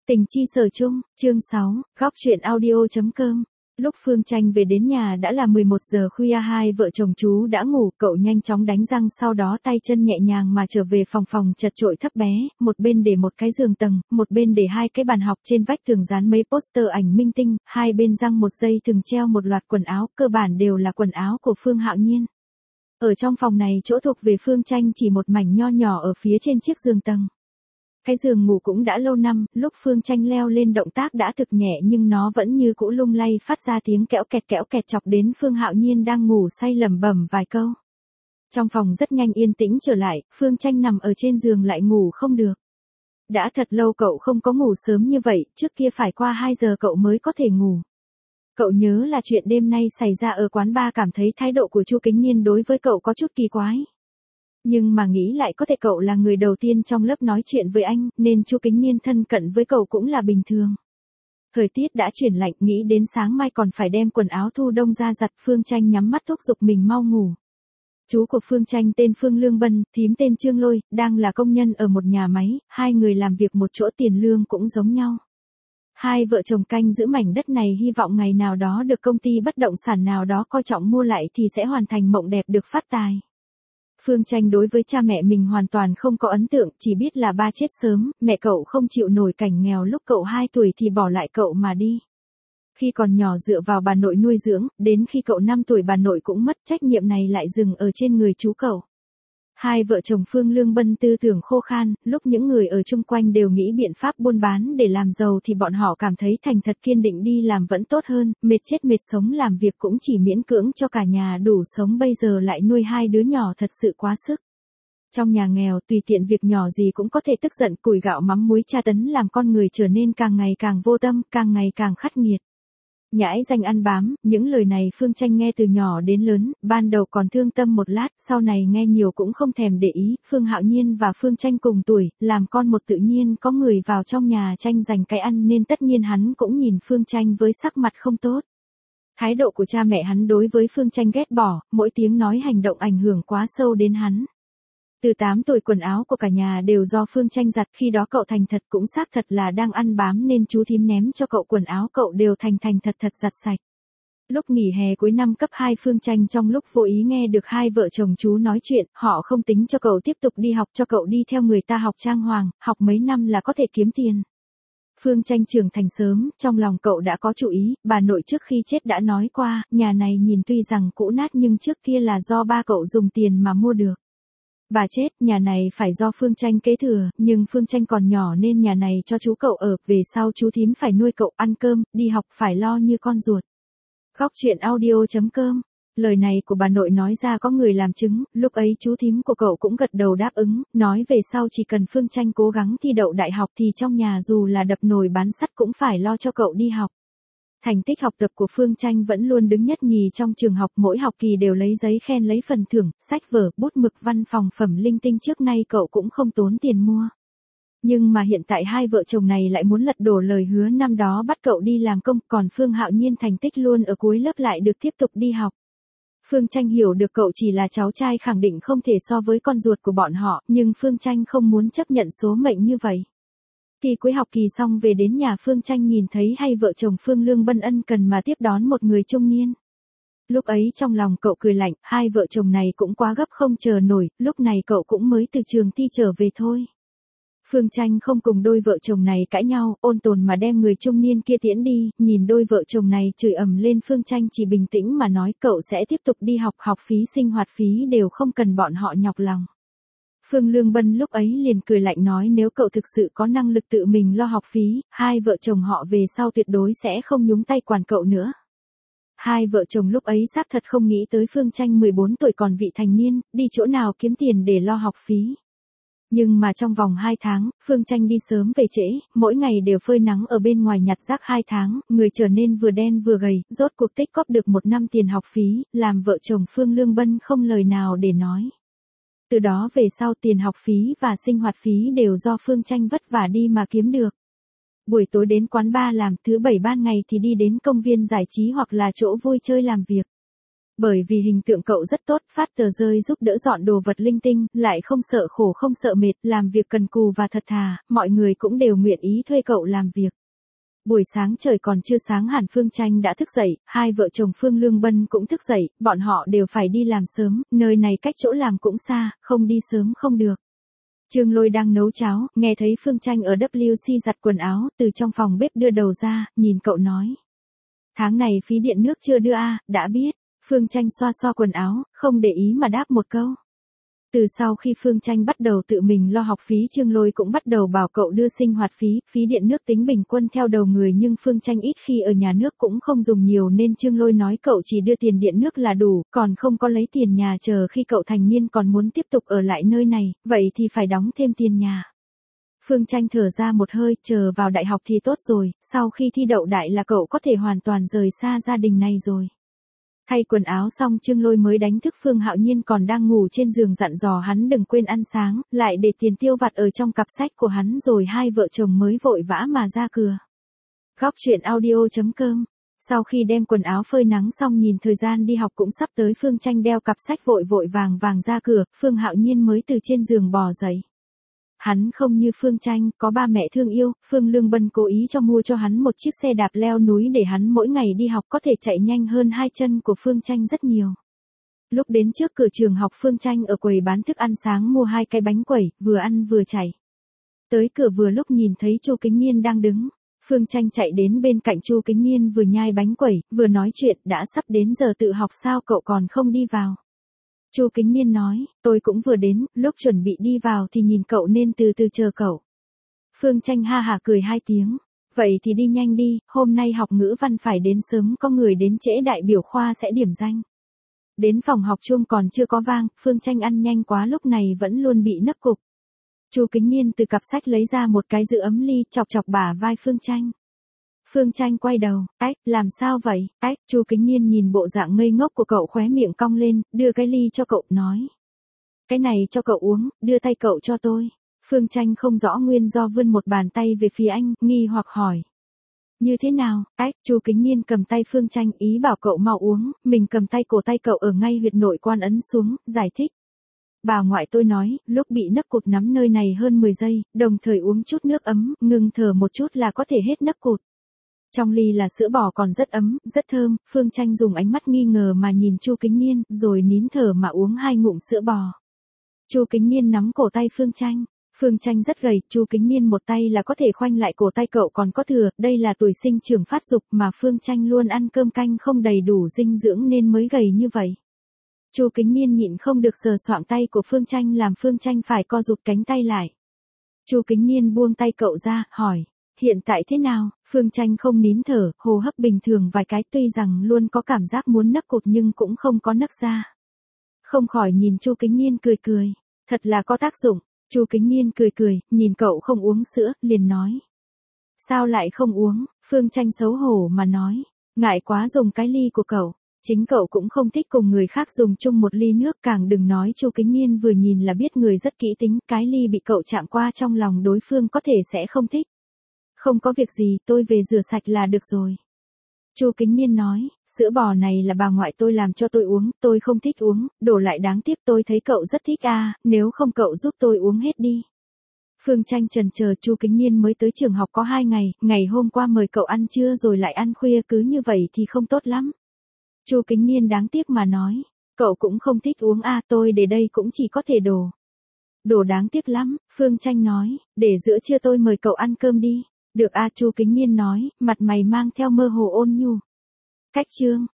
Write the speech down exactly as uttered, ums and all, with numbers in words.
Tình chi sở chung, chương sáu, góc truyện audio.com. Lúc Phương Tranh về đến nhà đã là mười một giờ khuya, hai vợ chồng chú đã ngủ, cậu nhanh chóng đánh răng sau đó tay chân nhẹ nhàng mà trở về phòng phòng chật chội thấp bé, một bên để một cái giường tầng, một bên để hai cái bàn học, trên vách tường dán mấy poster ảnh minh tinh, hai bên răng một dây thừng treo một loạt quần áo, cơ bản đều là quần áo của Phương Hạo Nhiên. Ở trong phòng này chỗ thuộc về Phương Tranh chỉ một mảnh nho nhỏ ở phía trên chiếc giường tầng. Cái giường ngủ cũng đã lâu năm, lúc Phương Tranh leo lên động tác đã thực nhẹ nhưng nó vẫn như cũ lung lay phát ra tiếng kẽo kẹt kẽo kẹt chọc đến Phương Hạo Nhiên đang ngủ say lẩm bẩm vài câu. Trong phòng rất nhanh yên tĩnh trở lại, Phương Tranh nằm ở trên giường lại ngủ không được. Đã thật lâu cậu không có ngủ sớm như vậy, trước kia phải qua hai giờ cậu mới có thể ngủ. Cậu nhớ là chuyện đêm nay xảy ra ở quán bar, cảm thấy thái độ của Chu Kính Nhiên đối với cậu có chút kỳ quái. Nhưng mà nghĩ lại có thể cậu là người đầu tiên trong lớp nói chuyện với anh, nên Chu Kính Nhiên thân cận với cậu cũng là bình thường. Thời tiết đã chuyển lạnh, nghĩ đến sáng mai còn phải đem quần áo thu đông ra giặt, Phương Tranh nhắm mắt thúc giục mình mau ngủ. Chú của Phương Tranh tên Phương Lương Bân, thím tên Trương Lôi, đang là công nhân ở một nhà máy, hai người làm việc một chỗ, tiền lương cũng giống nhau. Hai vợ chồng canh giữ mảnh đất này, hy vọng ngày nào đó được công ty bất động sản nào đó coi trọng mua lại thì sẽ hoàn thành mộng đẹp được phát tài. Phương Tranh đối với cha mẹ mình hoàn toàn không có ấn tượng, chỉ biết là ba chết sớm, mẹ cậu không chịu nổi cảnh nghèo lúc cậu hai tuổi thì bỏ lại cậu mà đi. Khi còn nhỏ dựa vào bà nội nuôi dưỡng, đến khi cậu năm tuổi bà nội cũng mất, trách nhiệm này lại dừng ở trên người chú cậu. Hai vợ chồng Phương Lương Bân tư tưởng khô khan, lúc những người ở chung quanh đều nghĩ biện pháp buôn bán để làm giàu thì bọn họ cảm thấy thành thật kiên định đi làm vẫn tốt hơn, mệt chết mệt sống làm việc cũng chỉ miễn cưỡng cho cả nhà đủ sống, bây giờ lại nuôi hai đứa nhỏ thật sự quá sức. Trong nhà nghèo tùy tiện việc nhỏ gì cũng có thể tức giận, củi gạo mắm muối tra tấn làm con người trở nên càng ngày càng vô tâm, càng ngày càng khắc nghiệt. Nhãi danh ăn bám, những lời này Phương Tranh nghe từ nhỏ đến lớn, ban đầu còn thương tâm một lát, sau này nghe nhiều cũng không thèm để ý. Phương Hạo Nhiên và Phương Tranh cùng tuổi, làm con một tự nhiên có người vào trong nhà tranh giành cái ăn nên tất nhiên hắn cũng nhìn Phương Tranh với sắc mặt không tốt. Thái độ của cha mẹ hắn đối với Phương Tranh ghét bỏ, mỗi tiếng nói hành động ảnh hưởng quá sâu đến hắn. Từ tám tuổi quần áo của cả nhà đều do Phương Tranh giặt, khi đó cậu thành thật cũng xác thật là đang ăn bám nên chú thím ném cho cậu quần áo cậu đều thành thành thật thật giặt sạch. Lúc nghỉ hè cuối năm cấp hai, Phương Tranh trong lúc vô ý nghe được hai vợ chồng chú nói chuyện, họ không tính cho cậu tiếp tục đi học, cho cậu đi theo người ta học trang hoàng, học mấy năm là có thể kiếm tiền. Phương Tranh trưởng thành sớm, trong lòng cậu đã có chủ ý, bà nội trước khi chết đã nói qua, nhà này nhìn tuy rằng cũ nát nhưng trước kia là do ba cậu dùng tiền mà mua được. Bà chết, nhà này phải do Phương Tranh kế thừa, nhưng Phương Tranh còn nhỏ nên nhà này cho chú cậu ở, về sau chú thím phải nuôi cậu ăn cơm, đi học phải lo như con ruột. Góc truyện audio.com. Lời này của bà nội nói ra có người làm chứng, lúc ấy chú thím của cậu cũng gật đầu đáp ứng, nói về sau chỉ cần Phương Tranh cố gắng thi đậu đại học thì trong nhà dù là đập nồi bán sắt cũng phải lo cho cậu đi học. Thành tích học tập của Phương Tranh vẫn luôn đứng nhất nhì trong trường học, mỗi học kỳ đều lấy giấy khen lấy phần thưởng, sách vở, bút mực, văn phòng phẩm linh tinh trước nay cậu cũng không tốn tiền mua. Nhưng mà hiện tại hai vợ chồng này lại muốn lật đổ lời hứa năm đó bắt cậu đi làm công, còn Phương Hạo Nhiên thành tích luôn ở cuối lớp lại được tiếp tục đi học. Phương Tranh hiểu được cậu chỉ là cháu trai, khẳng định không thể so với con ruột của bọn họ, nhưng Phương Tranh không muốn chấp nhận số mệnh như vậy. Kỳ cuối học kỳ xong về đến nhà, Phương Tranh nhìn thấy hai vợ chồng Phương Lương Bân ân cần mà tiếp đón một người trung niên. Lúc ấy trong lòng cậu cười lạnh, hai vợ chồng này cũng quá gấp không chờ nổi, lúc này cậu cũng mới từ trường thi trở về thôi. Phương Tranh không cùng đôi vợ chồng này cãi nhau, ôn tồn mà đem người trung niên kia tiễn đi, nhìn đôi vợ chồng này chửi ầm lên, Phương Tranh chỉ bình tĩnh mà nói cậu sẽ tiếp tục đi học, học phí sinh hoạt phí đều không cần bọn họ nhọc lòng. Phương Lương Bân lúc ấy liền cười lạnh nói nếu cậu thực sự có năng lực tự mình lo học phí, hai vợ chồng họ về sau tuyệt đối sẽ không nhúng tay quản cậu nữa. Hai vợ chồng lúc ấy xác thật không nghĩ tới Phương Tranh mười bốn tuổi còn vị thành niên, đi chỗ nào kiếm tiền để lo học phí. Nhưng mà trong vòng hai tháng, Phương Tranh đi sớm về trễ, mỗi ngày đều phơi nắng ở bên ngoài nhặt rác, hai tháng, người trở nên vừa đen vừa gầy, rốt cuộc tích cóp được một năm tiền học phí, làm vợ chồng Phương Lương Bân không lời nào để nói. Từ đó về sau tiền học phí và sinh hoạt phí đều do Phương Tranh vất vả đi mà kiếm được. Buổi tối đến quán bar làm, thứ bảy ban ngày thì đi đến công viên giải trí hoặc là chỗ vui chơi làm việc. Bởi vì hình tượng cậu rất tốt, phát tờ rơi giúp đỡ dọn đồ vật linh tinh, lại không sợ khổ không sợ mệt, làm việc cần cù và thật thà, mọi người cũng đều nguyện ý thuê cậu làm việc. Buổi sáng trời còn chưa sáng hẳn Phương Tranh đã thức dậy, hai vợ chồng Phương Lương Bân cũng thức dậy, bọn họ đều phải đi làm sớm, nơi này cách chỗ làm cũng xa, không đi sớm không được. Trương Lôi đang nấu cháo, nghe thấy Phương Tranh ở vê kép xê giặt quần áo, từ trong phòng bếp đưa đầu ra, nhìn cậu nói. Tháng này phí điện nước chưa đưa à, đã biết. Phương Tranh xoa xoa quần áo, không để ý mà đáp một câu. Từ sau khi Phương Tranh bắt đầu tự mình lo học phí, Trương Lôi cũng bắt đầu bảo cậu đưa sinh hoạt phí, phí điện nước tính bình quân theo đầu người, nhưng Phương Tranh ít khi ở nhà nước cũng không dùng nhiều nên Trương Lôi nói cậu chỉ đưa tiền điện nước là đủ, còn không có lấy tiền nhà, chờ khi cậu thành niên còn muốn tiếp tục ở lại nơi này, vậy thì phải đóng thêm tiền nhà. Phương Tranh thở ra một hơi, chờ vào đại học thì tốt rồi, sau khi thi đậu đại là cậu có thể hoàn toàn rời xa gia đình này rồi. Thay quần áo xong Trương Lôi mới đánh thức Phương Hạo Nhiên còn đang ngủ trên giường, dặn dò hắn đừng quên ăn sáng, lại để tiền tiêu vặt ở trong cặp sách của hắn, rồi hai vợ chồng mới vội vã mà ra cửa. Góc truyện audio chấm com. Sau khi đem quần áo phơi nắng xong, nhìn thời gian đi học cũng sắp tới, Phương Tranh đeo cặp sách vội vội vàng vàng ra cửa, Phương Hạo Nhiên mới từ trên giường bò dậy. Hắn không như Phương Tranh, có ba mẹ thương yêu, Phương Lương Bân cố ý cho mua cho hắn một chiếc xe đạp leo núi để hắn mỗi ngày đi học có thể chạy nhanh hơn hai chân của Phương Tranh rất nhiều. Lúc đến trước cửa trường học, Phương Tranh ở quầy bán thức ăn sáng mua hai cái bánh quẩy, vừa ăn vừa chạy. Tới cửa vừa lúc nhìn thấy Chu Kính Niên đang đứng. Phương Tranh chạy đến bên cạnh Chu Kính Niên, vừa nhai bánh quẩy, vừa nói chuyện, đã sắp đến giờ tự học sao cậu còn không đi vào? Chu Kính Niên nói, tôi cũng vừa đến, lúc chuẩn bị đi vào thì nhìn cậu nên từ từ chờ cậu. Phương Tranh ha hả cười hai tiếng, vậy thì đi nhanh đi, hôm nay học ngữ văn phải đến sớm, có người đến trễ đại biểu khoa sẽ điểm danh. Đến phòng học chuông còn chưa có vang, Phương Tranh ăn nhanh quá lúc này vẫn luôn bị nấc cục. Chu Kính Niên từ cặp sách lấy ra một cái giữ ấm ly, chọc chọc bả vai Phương Tranh. Phương Tranh quay đầu, ách, làm sao vậy, ách, Chu Kính Niên nhìn bộ dạng ngây ngốc của cậu khóe miệng cong lên, đưa cái ly cho cậu, nói. Cái này cho cậu uống, đưa tay cậu cho tôi. Phương Tranh không rõ nguyên do vươn một bàn tay về phía anh, nghi hoặc hỏi. Như thế nào, ách, Chu Kính Niên cầm tay Phương Tranh ý bảo cậu mau uống, mình cầm tay cổ tay cậu ở ngay huyệt nội quan ấn xuống, giải thích. Bà ngoại tôi nói, lúc bị nấc cụt nắm nơi này hơn mười giây, đồng thời uống chút nước ấm, ngừng thở một chút là có thể hết nấc cụt. Trong ly là sữa bò còn rất ấm, rất thơm, Phương Tranh dùng ánh mắt nghi ngờ mà nhìn Chu Kính Niên, rồi nín thở mà uống hai ngụm sữa bò. Chu Kính Niên nắm cổ tay Phương Tranh. Phương Tranh rất gầy, Chu Kính Niên một tay là có thể khoanh lại cổ tay cậu còn có thừa, đây là tuổi sinh trưởng phát dục mà Phương Tranh luôn ăn cơm canh không đầy đủ dinh dưỡng nên mới gầy như vậy. Chu Kính Niên nhịn không được sờ soạng tay của Phương Tranh làm Phương Tranh phải co rụt cánh tay lại. Chu Kính Niên buông tay cậu ra, hỏi. Hiện tại thế nào? Phương Tranh không nín thở, hô hấp bình thường vài cái, tuy rằng luôn có cảm giác muốn nấc cụt nhưng cũng không có nấc ra. Không khỏi nhìn Chu Kính Niên cười cười, thật là có tác dụng. Chu Kính Niên cười cười, nhìn cậu không uống sữa, liền nói. Sao lại không uống? Phương Tranh xấu hổ mà nói, ngại quá dùng cái ly của cậu. Chính cậu cũng không thích cùng người khác dùng chung một ly nước, càng đừng nói Chu Kính Niên vừa nhìn là biết người rất kỹ tính, cái ly bị cậu chạm qua trong lòng đối phương có thể sẽ không thích. Không có việc gì, tôi về rửa sạch là được rồi. Chu Kính Niên nói, sữa bò này là bà ngoại tôi làm cho tôi uống, tôi không thích uống, đổ lại đáng tiếc, tôi thấy cậu rất thích à, nếu không cậu giúp tôi uống hết đi. Phương Tranh chần chờ, Chu Kính Niên mới tới trường học có hai ngày, ngày hôm qua mời cậu ăn trưa rồi lại ăn khuya, cứ như vậy thì không tốt lắm. Chu Kính Niên đáng tiếc mà nói, cậu cũng không thích uống à, tôi để đây cũng chỉ có thể đổ. Đổ đáng tiếc lắm, Phương Tranh nói, để giữa trưa tôi mời cậu ăn cơm đi. Được a, Chu Kính Niên nói, mặt mày mang theo mơ hồ ôn nhu. Cách chương